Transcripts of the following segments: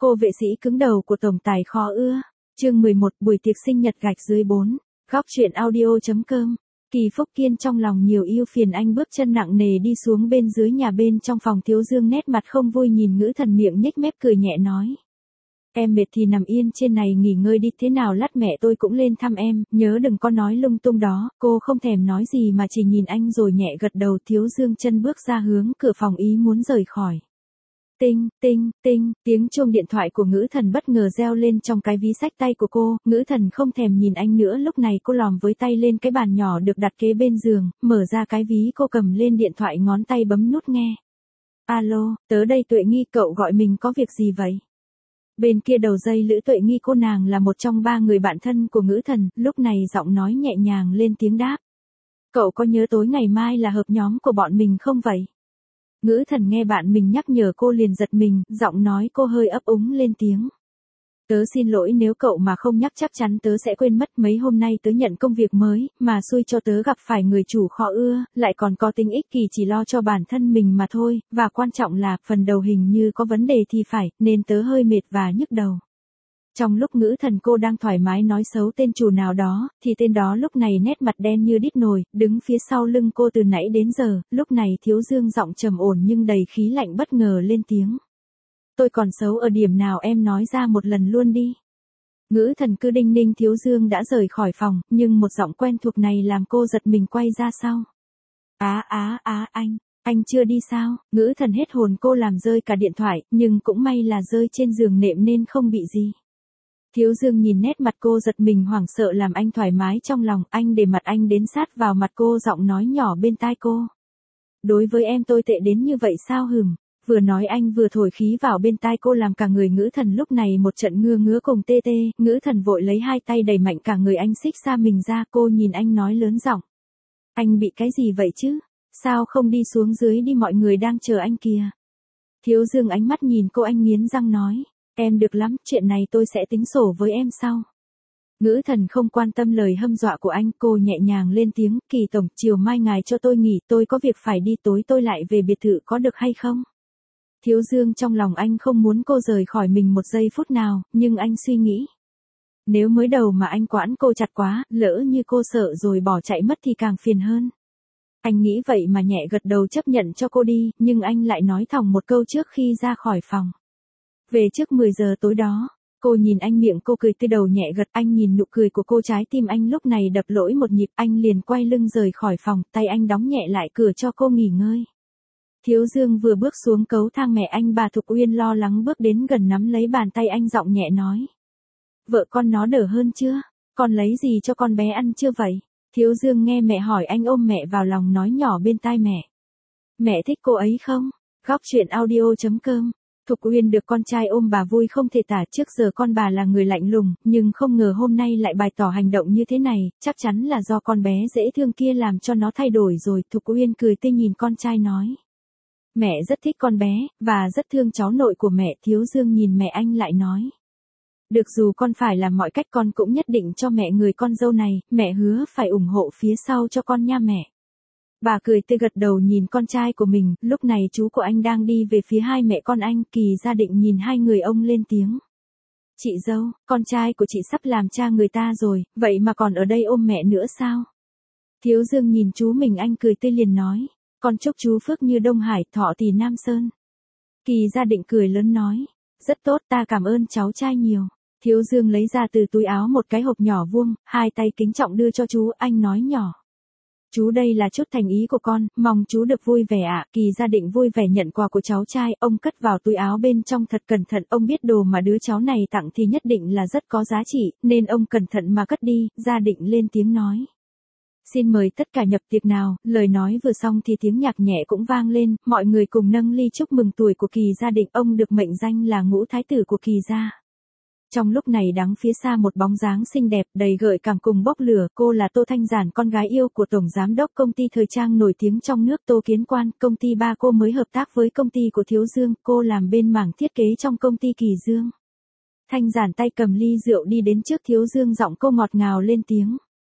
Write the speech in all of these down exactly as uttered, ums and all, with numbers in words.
Cô vệ sĩ cứng đầu của tổng tài khó ưa. Chương mười một buổi tiệc sinh nhật gạch dưới bốn. Góc truyện audio.com. Kỳ Phúc Kiên trong lòng nhiều ưu phiền, anh bước chân nặng nề đi xuống bên dưới nhà. Bên trong phòng Thiếu Dương nét mặt không vui nhìn Ngữ Thần, miệng nhếch mép cười nhẹ nói. Em mệt thì nằm yên trên này nghỉ ngơi đi, thế nào lát mẹ tôi cũng lên thăm em, nhớ đừng có nói lung tung đó. Cô không thèm nói gì mà chỉ nhìn anh rồi nhẹ gật đầu. Thiếu Dương chân bước ra hướng cửa phòng ý muốn rời khỏi. Tinh, tinh, tinh, tiếng chuông điện thoại của Ngữ Thần bất ngờ reo lên trong cái ví xách tay của cô. Ngữ Thần không thèm nhìn anh nữa, lúc này cô lòm với tay lên cái bàn nhỏ được đặt kế bên giường, mở ra cái ví, cô cầm lên điện thoại, ngón tay bấm nút nghe. Alo, tớ đây Tuệ Nghi, cậu gọi mình có việc gì vậy? Bên kia đầu dây Lữ Tuệ Nghi, cô nàng là một trong ba người bạn thân của Ngữ Thần, lúc này giọng nói nhẹ nhàng lên tiếng đáp. Cậu có nhớ tối ngày mai là họp nhóm của bọn mình không vậy? Ngữ Thần nghe bạn mình nhắc nhở cô liền giật mình, giọng nói cô hơi ấp úng lên tiếng. Tớ xin lỗi, nếu cậu mà không nhắc chắc chắn tớ sẽ quên mất. Mấy hôm nay tớ nhận công việc mới, mà xui cho tớ gặp phải người chủ khó ưa, lại còn có tính ích kỷ, chỉ lo cho bản thân mình mà thôi, và quan trọng là phần đầu hình như có vấn đề thì phải, nên tớ hơi mệt và nhức đầu. Trong lúc Ngữ Thần cô đang thoải mái nói xấu tên chủ nào đó, thì tên đó lúc này nét mặt đen như đít nồi, đứng phía sau lưng cô từ nãy đến giờ. Lúc này Thiếu Dương giọng trầm ổn nhưng đầy khí lạnh bất ngờ lên tiếng. Tôi còn xấu ở điểm nào, em nói ra một lần luôn đi. Ngữ Thần cứ đinh ninh. Thiếu Dương đã rời khỏi phòng, nhưng một giọng quen thuộc này làm cô giật mình quay ra sau. Á á á anh, anh chưa đi sao? Ngữ Thần hết hồn, cô làm rơi cả điện thoại, nhưng cũng may là rơi trên giường nệm nên không bị gì. Thiếu Dương nhìn nét mặt cô giật mình hoảng sợ làm anh thoải mái trong lòng, anh để mặt anh đến sát vào mặt cô, giọng nói nhỏ bên tai cô. Đối với em tôi tệ đến như vậy sao hừm? Vừa nói anh vừa thổi khí vào bên tai cô làm cả người Ngữ Thần lúc này một trận ngứa ngứa cùng tê tê. Ngữ Thần vội lấy hai tay đẩy mạnh cả người anh xích xa mình ra, cô nhìn anh nói lớn giọng. Anh bị cái gì vậy chứ? Sao không đi xuống dưới đi, mọi người đang chờ anh kìa. Thiếu Dương ánh mắt nhìn cô, anh nghiến răng nói. Em được lắm, chuyện này tôi sẽ tính sổ với em sau. Ngữ Thần không quan tâm lời hâm dọa của anh, cô nhẹ nhàng lên tiếng. Kỳ tổng, chiều mai ngài cho tôi nghỉ, tôi có việc phải đi, tối tôi lại về biệt thự có được hay không? Thiếu Dương trong lòng anh không muốn cô rời khỏi mình một giây phút nào, nhưng anh suy nghĩ. Nếu mới đầu mà anh quản cô chặt quá, lỡ như cô sợ rồi bỏ chạy mất thì càng phiền hơn. Anh nghĩ vậy mà nhẹ gật đầu chấp nhận cho cô đi, nhưng anh lại nói thòng một câu trước khi ra khỏi phòng. Về trước mười giờ tối đó, cô nhìn anh, miệng cô cười tươi, đầu nhẹ gật. Anh nhìn nụ cười của cô, trái tim anh lúc này đập lỗi một nhịp, anh liền quay lưng rời khỏi phòng, tay anh đóng nhẹ lại cửa cho cô nghỉ ngơi. Thiếu Dương vừa bước xuống cầu thang, mẹ anh bà Thục Uyên lo lắng bước đến gần nắm lấy bàn tay anh, giọng nhẹ nói. Vợ con nó đỡ hơn chưa? Con lấy gì cho con bé ăn chưa vậy? Thiếu Dương nghe mẹ hỏi, anh ôm mẹ vào lòng nói nhỏ bên tai mẹ. Mẹ thích cô ấy không? Góc truyện audio.com. Thục Uyên được con trai ôm bà vui không thể tả, trước giờ con bà là người lạnh lùng, nhưng không ngờ hôm nay lại bày tỏ hành động như thế này, chắc chắn là do con bé dễ thương kia làm cho nó thay đổi rồi. Thục Uyên cười tươi nhìn con trai nói. Mẹ rất thích con bé, và rất thương cháu nội của mẹ. Thiếu Dương nhìn mẹ anh lại nói. Được, dù con phải làm mọi cách con cũng nhất định cho mẹ người con dâu này, mẹ hứa phải ủng hộ phía sau cho con nha mẹ. Bà cười tươi gật đầu nhìn con trai của mình, lúc này chú của anh đang đi về phía hai mẹ con anh. Kỳ Gia Định nhìn hai người ông lên tiếng. Chị dâu, con trai của chị sắp làm cha người ta rồi, vậy mà còn ở đây ôm mẹ nữa sao? Thiếu Dương nhìn chú mình, anh cười tươi liền nói. Con chúc chú phước như Đông Hải, thọ tỷ Nam Sơn. Kỳ Gia Định cười lớn nói. Rất tốt, ta cảm ơn cháu trai nhiều. Thiếu Dương lấy ra từ túi áo một cái hộp nhỏ vuông, hai tay kính trọng đưa cho chú, anh nói nhỏ. Chú, đây là chút thành ý của con, mong chú được vui vẻ ạ. Kỳ Gia Định vui vẻ nhận quà của cháu trai, ông cất vào túi áo bên trong thật cẩn thận, ông biết đồ mà đứa cháu này tặng thì nhất định là rất có giá trị, nên ông cẩn thận mà cất đi. Gia Định lên tiếng nói. Xin mời tất cả nhập tiệc nào. Lời nói vừa xong thì tiếng nhạc nhẹ cũng vang lên, mọi người cùng nâng ly chúc mừng tuổi của Kỳ Gia Định, ông được mệnh danh là ngũ thái tử của Kỳ gia. Trong lúc này đằng phía xa một bóng dáng xinh đẹp, đầy gợi cảm cùng bốc lửa, cô là Tô Thanh Giản, con gái yêu của tổng giám đốc công ty thời trang nổi tiếng trong nước Tô Kiến Quan. Công ty ba cô mới hợp tác với công ty của Thiếu Dương, cô làm bên mảng thiết kế trong công ty Kỳ Dương. Thanh Giản tay cầm ly rượu đi đến trước Thiếu Dương, giọng cô ngọt ngào lên tiếng.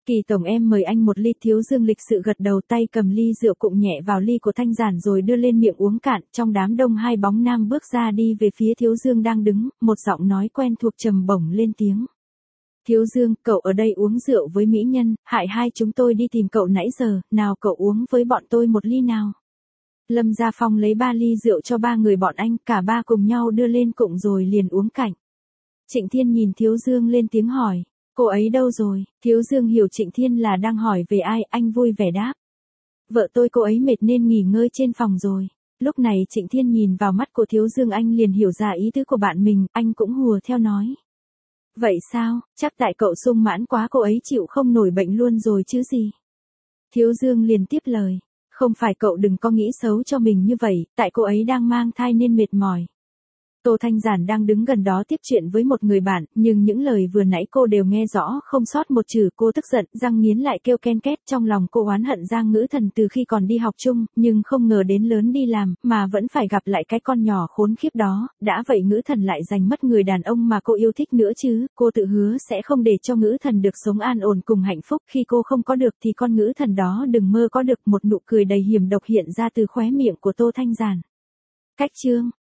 Kỳ tổng em mời anh một ly. Thiếu Dương lịch sự gật đầu, tay cầm ly rượu cụng nhẹ vào ly của Thanh Giản rồi đưa lên miệng uống cạn. Trong đám đông hai bóng nam bước ra đi về phía Thiếu Dương đang đứng, một giọng nói quen thuộc trầm bổng lên tiếng. Thiếu Dương, cậu ở đây uống rượu với mỹ nhân, hại hai chúng tôi đi tìm cậu nãy giờ, nào cậu uống với bọn tôi một ly nào. Lâm Gia Phong lấy ba ly rượu cho ba người bọn anh, cả ba cùng nhau đưa lên cụng rồi liền uống cạnh. Trịnh Thiên nhìn Thiếu Dương lên tiếng hỏi, cô ấy đâu rồi? Thiếu Dương hiểu Trịnh Thiên là đang hỏi về ai, anh vui vẻ đáp. Vợ tôi cô ấy mệt nên nghỉ ngơi trên phòng rồi. Lúc này Trịnh Thiên nhìn vào mắt của Thiếu Dương, anh liền hiểu ra ý tứ của bạn mình, anh cũng hùa theo nói. Vậy sao, chắc tại cậu sung mãn quá cô ấy chịu không nổi bệnh luôn rồi chứ gì. Thiếu Dương liền tiếp lời, không phải cậu đừng có nghĩ xấu cho mình như vậy, tại cô ấy đang mang thai nên mệt mỏi. Tô Thanh Giản đang đứng gần đó tiếp chuyện với một người bạn, nhưng những lời vừa nãy cô đều nghe rõ không sót một chữ. Cô tức giận, răng nghiến lại kêu ken két. Trong lòng cô oán hận Giang Ngữ Thần từ khi còn đi học chung, nhưng không ngờ đến lớn đi làm, mà vẫn phải gặp lại cái con nhỏ khốn khiếp đó. Đã vậy Ngữ Thần lại giành mất người đàn ông mà cô yêu thích nữa chứ. Cô tự hứa sẽ không để cho Ngữ Thần được sống an ổn cùng hạnh phúc. Khi cô không có được thì con Ngữ Thần đó đừng mơ có được. Một nụ cười đầy hiểm độc hiện ra từ khóe miệng của Tô Thanh Giản. Cách chương